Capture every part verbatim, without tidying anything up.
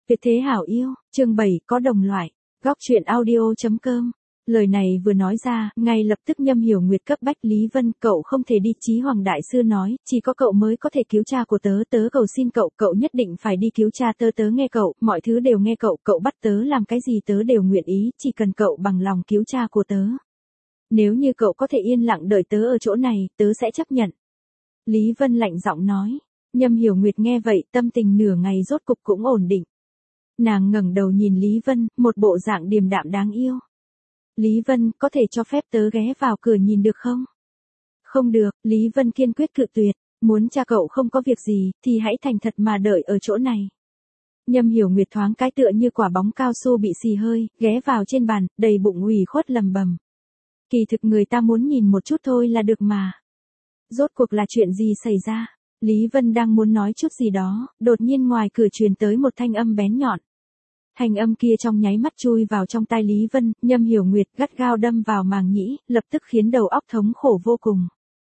Tuyệt thế hảo yêu, chương bảy có đồng loại, góc truyện audio.com. Lời này vừa nói ra, ngay lập tức Nhâm Hiểu Nguyệt cấp bách Lý Vân, cậu không thể đi, Chí Hoàng đại sư nói, chỉ có cậu mới có thể cứu cha của tớ, tớ cầu xin cậu, cậu nhất định phải đi cứu cha tớ, tớ nghe cậu, mọi thứ đều nghe cậu, cậu bắt tớ làm cái gì tớ đều nguyện ý, chỉ cần cậu bằng lòng cứu cha của tớ. Nếu như cậu có thể yên lặng đợi tớ ở chỗ này, tớ sẽ chấp nhận. Lý Vân lạnh giọng nói. Nhâm Hiểu Nguyệt nghe vậy, tâm tình nửa ngày rốt cục cũng ổn định. Nàng ngẩng đầu nhìn Lý Vân, một bộ dạng điềm đạm đáng yêu. Lý Vân, có thể cho phép tớ ghé vào cửa nhìn được không? Không được, Lý Vân kiên quyết cự tuyệt, muốn cha cậu không có việc gì, thì hãy thành thật mà đợi ở chỗ này. Nhâm Hiểu Nguyệt thoáng cái tựa như quả bóng cao su bị xì hơi, ghé vào trên bàn, đầy bụng ủy khuất lầm bầm. Kỳ thực người ta muốn nhìn một chút thôi là được mà. Rốt cuộc là chuyện gì xảy ra? Lý Vân đang muốn nói chút gì đó, đột nhiên ngoài cửa truyền tới một thanh âm bén nhọn. Thanh âm kia trong nháy mắt chui vào trong tai Lý Vân, Nhâm Hiểu Nguyệt gắt gao đâm vào màng nhĩ, lập tức khiến đầu óc thống khổ vô cùng.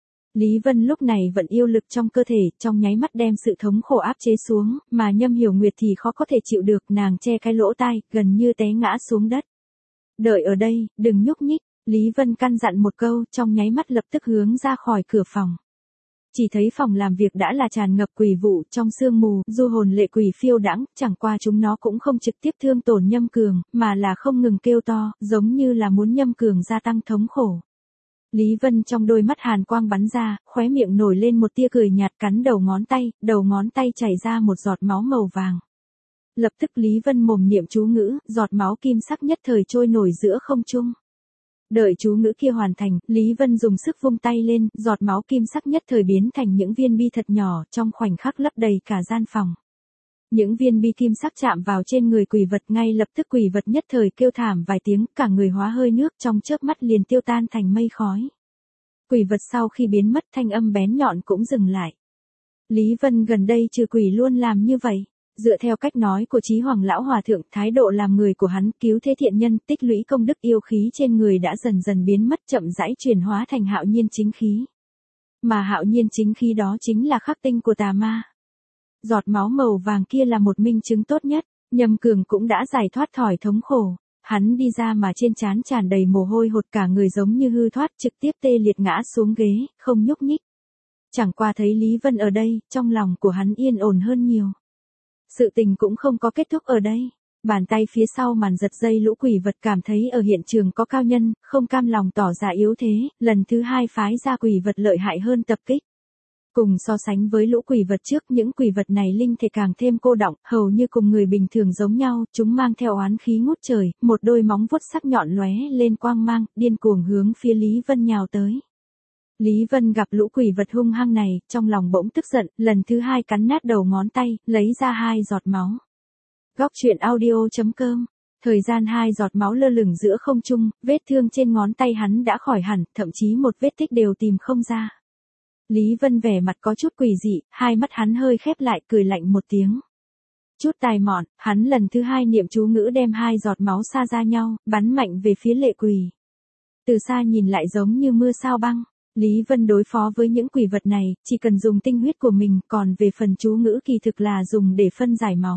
Lý Vân lúc này vẫn yêu lực trong cơ thể, trong nháy mắt đem sự thống khổ áp chế xuống, mà Nhâm Hiểu Nguyệt thì khó có thể chịu được, nàng che cái lỗ tai, gần như té ngã xuống đất. Đợi ở đây, đừng nhúc nhích, Lý Vân căn dặn một câu, trong nháy mắt lập tức hướng ra khỏi cửa phòng. Chỉ thấy phòng làm việc đã là tràn ngập quỷ vụ, trong sương mù, du hồn lệ quỷ phiêu đãng, chẳng qua chúng nó cũng không trực tiếp thương tổn Nhâm Cường, mà là không ngừng kêu to, giống như là muốn Nhâm Cường gia tăng thống khổ. Lý Vân trong đôi mắt hàn quang bắn ra, khóe miệng nổi lên một tia cười nhạt, cắn đầu ngón tay, đầu ngón tay chảy ra một giọt máu màu vàng. Lập tức Lý Vân mồm niệm chú ngữ, giọt máu kim sắc nhất thời trôi nổi giữa không trung. Đợi chú ngữ kia hoàn thành, Lý Vân dùng sức vung tay lên, giọt máu kim sắc nhất thời biến thành những viên bi thật nhỏ, trong khoảnh khắc lấp đầy cả gian phòng. Những viên bi kim sắc chạm vào trên người quỷ vật, ngay lập tức quỷ vật nhất thời kêu thảm vài tiếng, cả người hóa hơi nước, trong chớp mắt liền tiêu tan thành mây khói. Quỷ vật sau khi biến mất, thanh âm bén nhọn cũng dừng lại. Lý Vân gần đây trừ quỷ luôn làm như vậy. Dựa theo cách nói của Chí Hoàng lão hòa thượng, thái độ làm người của hắn, cứu thế thiện nhân, tích lũy công đức yêu khí trên người đã dần dần biến mất, chậm rãi chuyển hóa thành hạo nhiên chính khí. Mà hạo nhiên chính khí đó chính là khắc tinh của tà ma. Giọt máu màu vàng kia là một minh chứng tốt nhất, Nhâm Cường cũng đã giải thoát khỏi thống khổ. Hắn đi ra mà trên trán tràn đầy mồ hôi hột, cả người giống như hư thoát, trực tiếp tê liệt ngã xuống ghế, không nhúc nhích. Chẳng qua thấy Lý Vân ở đây, trong lòng của hắn yên ổn hơn nhiều. Sự tình cũng không có kết thúc ở đây. Bàn tay phía sau màn giật dây lũ quỷ vật cảm thấy ở hiện trường có cao nhân, không cam lòng tỏ ra yếu thế, lần thứ hai phái ra quỷ vật lợi hại hơn tập kích. Cùng so sánh với lũ quỷ vật trước, những quỷ vật này linh thể càng thêm cô đọng, hầu như cùng người bình thường giống nhau, chúng mang theo oán khí ngút trời, một đôi móng vuốt sắc nhọn lóe lên quang mang, điên cuồng hướng phía Lý Vân nhào tới. Lý Vân gặp lũ quỷ vật hung hăng này, trong lòng bỗng tức giận, lần thứ hai cắn nát đầu ngón tay, lấy ra hai giọt máu. Góc truyện audio.com. Thời gian hai giọt máu lơ lửng giữa không trung, vết thương trên ngón tay hắn đã khỏi hẳn, thậm chí một vết tích đều tìm không ra. Lý Vân vẻ mặt có chút quỷ dị, hai mắt hắn hơi khép lại, cười lạnh một tiếng. Chút tài mọn, hắn lần thứ hai niệm chú ngữ đem hai giọt máu xa ra nhau, bắn mạnh về phía lệ quỷ. Từ xa nhìn lại giống như mưa sao băng. Lý Vân đối phó với những quỷ vật này, chỉ cần dùng tinh huyết của mình, còn về phần chú ngữ kỳ thực là dùng để phân giải máu.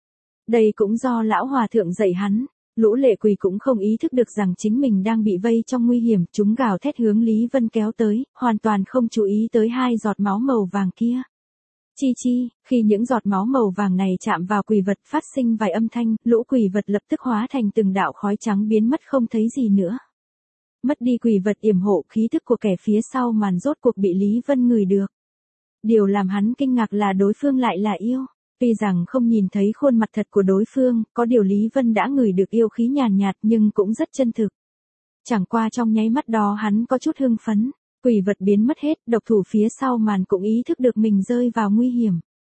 Đây cũng do lão hòa thượng dạy hắn, lũ lệ quỷ cũng không ý thức được rằng chính mình đang bị vây trong nguy hiểm, chúng gào thét hướng Lý Vân kéo tới, hoàn toàn không chú ý tới hai giọt máu màu vàng kia. Chi chi, khi những giọt máu màu vàng này chạm vào quỷ vật phát sinh vài âm thanh, lũ quỷ vật lập tức hóa thành từng đạo khói trắng biến mất không thấy gì nữa. Mất đi quỷ vật yểm hộ, khí thức của kẻ phía sau màn rốt cuộc bị Lý Vân ngửi được. Điều làm hắn kinh ngạc là đối phương lại là yêu. Tuy rằng không nhìn thấy khuôn mặt thật của đối phương, có điều Lý Vân đã ngửi được yêu khí nhàn nhạt nhưng cũng rất chân thực. Chẳng qua trong nháy mắt đó hắn có chút hưng phấn, quỷ vật biến mất hết, độc thủ phía sau màn cũng ý thức được mình rơi vào nguy hiểm.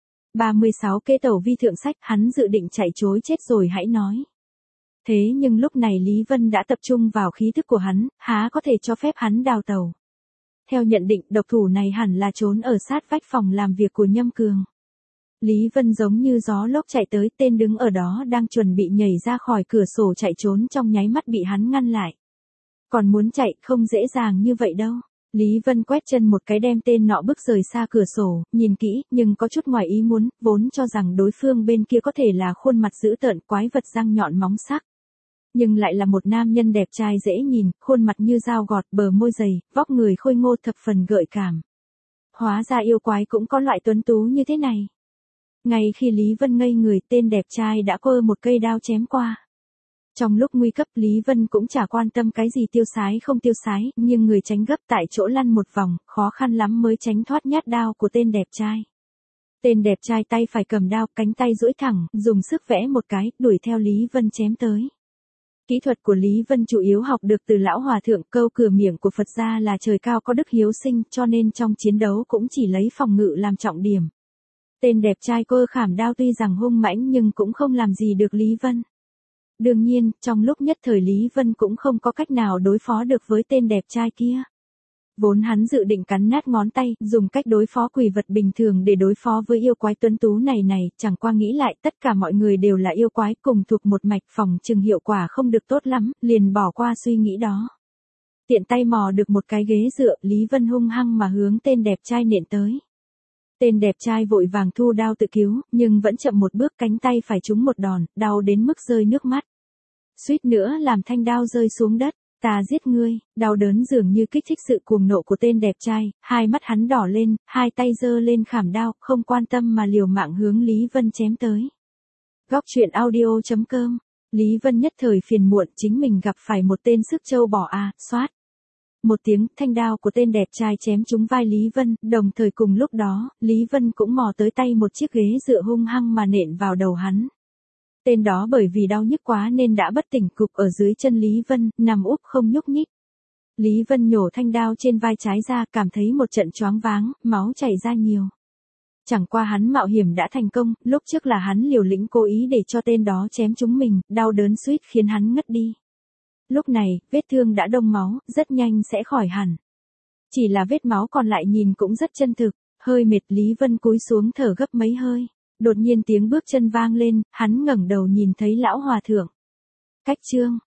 ba mươi sáu Kế tẩu vi thượng sách, hắn dự định chạy trối chết rồi hãy nói. Thế nhưng lúc này Lý Vân đã tập trung vào khí thức của hắn, há có thể cho phép hắn đào tẩu. Theo nhận định, độc thủ này hẳn là trốn ở sát vách phòng làm việc của Nhâm Cường. Lý Vân giống như gió lốc chạy tới, tên đứng ở đó đang chuẩn bị nhảy ra khỏi cửa sổ chạy trốn, trong nháy mắt bị hắn ngăn lại. Còn muốn chạy không dễ dàng như vậy đâu. Lý Vân quét chân một cái đem tên nọ bước rời xa cửa sổ, nhìn kỹ, nhưng có chút ngoài ý muốn, vốn cho rằng đối phương bên kia có thể là khuôn mặt dữ tợn quái vật răng nhọn móng sắc. Nhưng lại là một nam nhân đẹp trai dễ nhìn, khuôn mặt như dao gọt, bờ môi dày, vóc người khôi ngô thập phần gợi cảm. Hóa ra yêu quái cũng có loại tuấn tú như thế này. Ngay khi Lý Vân ngây người, tên đẹp trai đã cơ một cây đao chém qua. Trong lúc nguy cấp Lý Vân cũng chả quan tâm cái gì tiêu sái không tiêu sái, nhưng người tránh gấp tại chỗ lăn một vòng, khó khăn lắm mới tránh thoát nhát đao của tên đẹp trai. Tên đẹp trai tay phải cầm đao, cánh tay duỗi thẳng, dùng sức vẽ một cái, đuổi theo Lý Vân chém tới. Kỹ thuật của Lý Vân chủ yếu học được từ lão hòa thượng, câu cửa miệng của Phật gia là trời cao có đức hiếu sinh, cho nên trong chiến đấu cũng chỉ lấy phòng ngự làm trọng điểm. Tên đẹp trai cơ khảm đao tuy rằng hung mãnh nhưng cũng không làm gì được Lý Vân. Đương nhiên, trong lúc nhất thời Lý Vân cũng không có cách nào đối phó được với tên đẹp trai kia. Vốn hắn dự định cắn nát ngón tay, dùng cách đối phó quỷ vật bình thường để đối phó với yêu quái tuấn tú này này, chẳng qua nghĩ lại tất cả mọi người đều là yêu quái cùng thuộc một mạch, phòng chừng hiệu quả không được tốt lắm, liền bỏ qua suy nghĩ đó. Tiện tay mò được một cái ghế dựa, Lý Vân hung hăng mà hướng tên đẹp trai nện tới. Tên đẹp trai vội vàng thu đao tự cứu, nhưng vẫn chậm một bước, cánh tay phải trúng một đòn, đau đến mức rơi nước mắt. Suýt nữa làm thanh đao rơi xuống đất. Ta giết ngươi, đau đớn dường như kích thích sự cuồng nộ của tên đẹp trai, hai mắt hắn đỏ lên, hai tay giơ lên khảm đao, không quan tâm mà liều mạng hướng Lý Vân chém tới. Góc truyện audio chấm com, Lý Vân nhất thời phiền muộn chính mình gặp phải một tên sức trâu bò à, xoát. Một tiếng, thanh đao của tên đẹp trai chém trúng vai Lý Vân, đồng thời cùng lúc đó, Lý Vân cũng mò tới tay một chiếc ghế dựa hung hăng mà nện vào đầu hắn. Tên đó bởi vì đau nhức quá nên đã bất tỉnh, cục ở dưới chân Lý Vân, nằm úp không nhúc nhích. Lý Vân nhổ thanh đao trên vai trái ra, cảm thấy một trận choáng váng, máu chảy ra nhiều. Chẳng qua hắn mạo hiểm đã thành công, lúc trước là hắn liều lĩnh cố ý để cho tên đó chém chúng mình, đau đớn suýt khiến hắn ngất đi. Lúc này, vết thương đã đông máu, rất nhanh sẽ khỏi hẳn. Chỉ là vết máu còn lại nhìn cũng rất chân thực, hơi mệt Lý Vân cúi xuống thở gấp mấy hơi. Đột nhiên tiếng bước chân vang lên, hắn ngẩng đầu nhìn thấy lão hòa thượng. Cách chương